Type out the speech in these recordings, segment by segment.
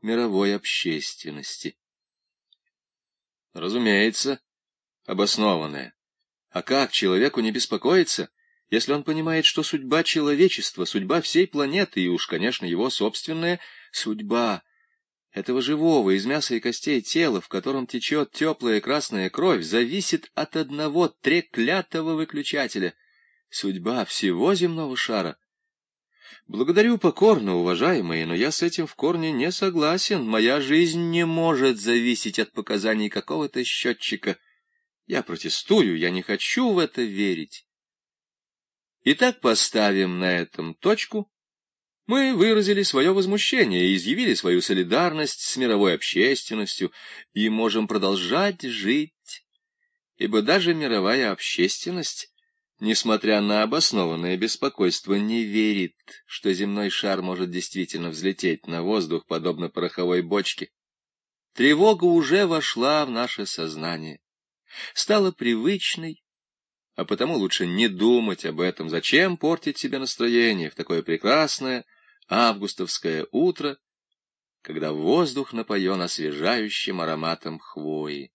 мировой общественности. Разумеется, обоснованное. А как человеку не беспокоиться, если он понимает, что судьба человечества, судьба всей планеты и уж, конечно, его собственная судьба этого живого из мяса и костей тела, в котором течет теплая красная кровь, зависит от одного треклятого выключателя — судьба всего земного шара. Благодарю покорно, уважаемые, но я с этим в корне не согласен. Моя жизнь не может зависеть от показаний какого-то счетчика. Я протестую, я не хочу в это верить. Итак, поставим на этом точку. Мы выразили свое возмущение и изъявили свою солидарность с мировой общественностью и можем продолжать жить, ибо даже мировая общественность, несмотря на обоснованное беспокойство, не верит, что земной шар может действительно взлететь на воздух, подобно пороховой бочке. Тревога уже вошла в наше сознание, стала привычной, а потому лучше не думать об этом. Зачем портить себе настроение в такое прекрасное августовское утро, когда воздух напоен освежающим ароматом хвои?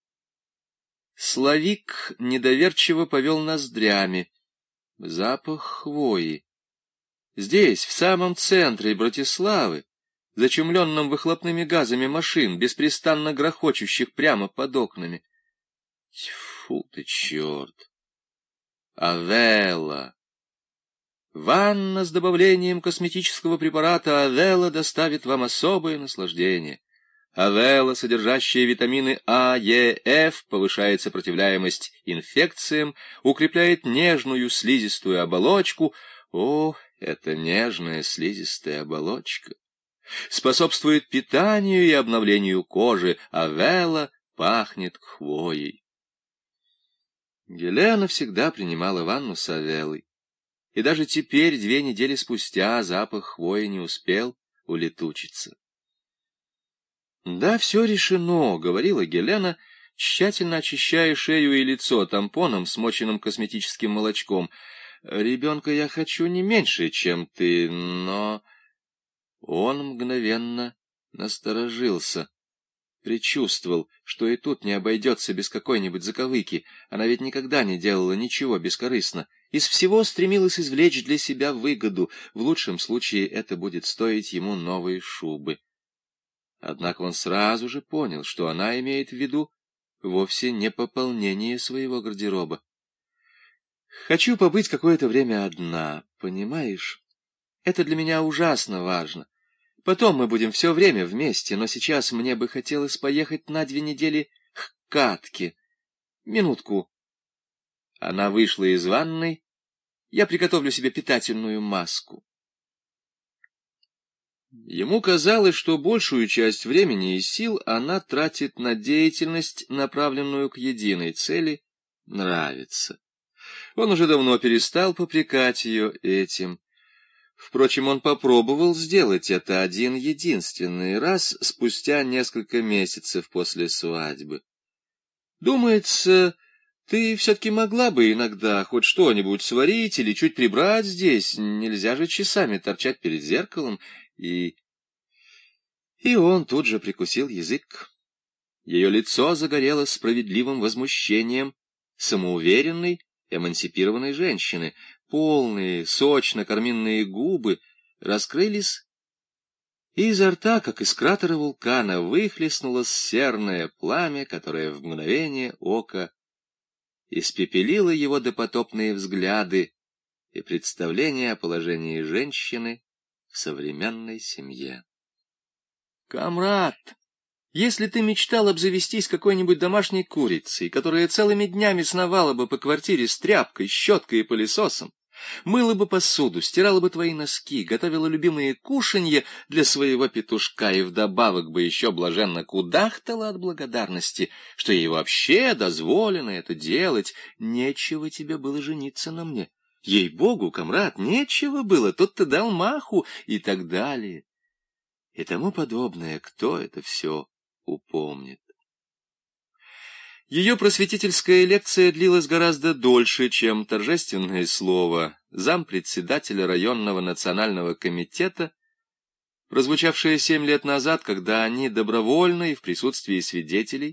Славик недоверчиво повел ноздрями. Запах хвои. Здесь, в самом центре Братиславы, зачумленном выхлопными газами машин, беспрестанно грохочущих прямо под окнами. Тьфу ты, черт! Авелла. Ванна с добавлением косметического препарата Авелла доставит вам особое наслаждение. Авелла, содержащая витамины А, Е, Ф, повышает сопротивляемость инфекциям, укрепляет нежную слизистую оболочку. О, это нежная слизистая оболочка! Способствует питанию и обновлению кожи. Авелла пахнет хвоей. Гелена всегда принимала ванну с Авеллой. И даже теперь, 2 недели спустя, запах хвои не успел улетучиться. «Да, все решено», — говорила Гелена, тщательно очищая шею и лицо тампоном, смоченным косметическим молочком. «Ребенка я хочу не меньше, чем ты, но...» Он мгновенно насторожился. Предчувствовал, что и тут не обойдется без какой-нибудь заковыки. Она ведь никогда не делала ничего бескорыстно. Из всего стремилась извлечь для себя выгоду. В лучшем случае это будет стоить ему новые шубы. Однако он сразу же понял, что она имеет в виду вовсе не пополнение своего гардероба. «Хочу побыть какое-то время одна, понимаешь? Это для меня ужасно важно. Потом мы будем все время вместе, но сейчас мне бы хотелось поехать на 2 недели к Катке. Минутку». Она вышла из ванной. «Я приготовлю себе питательную маску». Ему казалось, что большую часть времени и сил она тратит на деятельность, направленную к единой цели — нравится. Он уже давно перестал попрекать ее этим. Впрочем, он попробовал сделать это один единственный раз спустя несколько месяцев после свадьбы. «Думается, ты все-таки могла бы иногда хоть что-нибудь сварить или чуть прибрать здесь. Нельзя же часами торчать перед зеркалом». И он тут же прикусил язык. Ее лицо загорелось справедливым возмущением самоуверенной, эмансипированной женщины. Полные, сочно-карминные губы раскрылись, и изо рта, как из кратера вулкана, выхлестнуло серное пламя, которое в мгновение ока испепелило его допотопные взгляды и представления о положении женщины в современной семье. «Камрад, если ты мечтал обзавестись какой-нибудь домашней курицей, которая целыми днями сновала бы по квартире с тряпкой, щеткой и пылесосом, мыла бы посуду, стирала бы твои носки, готовила любимые кушанья для своего петушка и вдобавок бы еще блаженно кудахтала от благодарности, что ей вообще дозволено это делать, нечего тебе было жениться на мне. Ей-богу, камрад, нечего было, тут ты дал маху» и так далее. И тому подобное. Кто это все упомнит? Ее просветительская лекция длилась гораздо дольше, чем торжественное слово зампредседателя районного национального комитета, прозвучавшая 7 лет назад, когда они добровольно и в присутствии свидетелей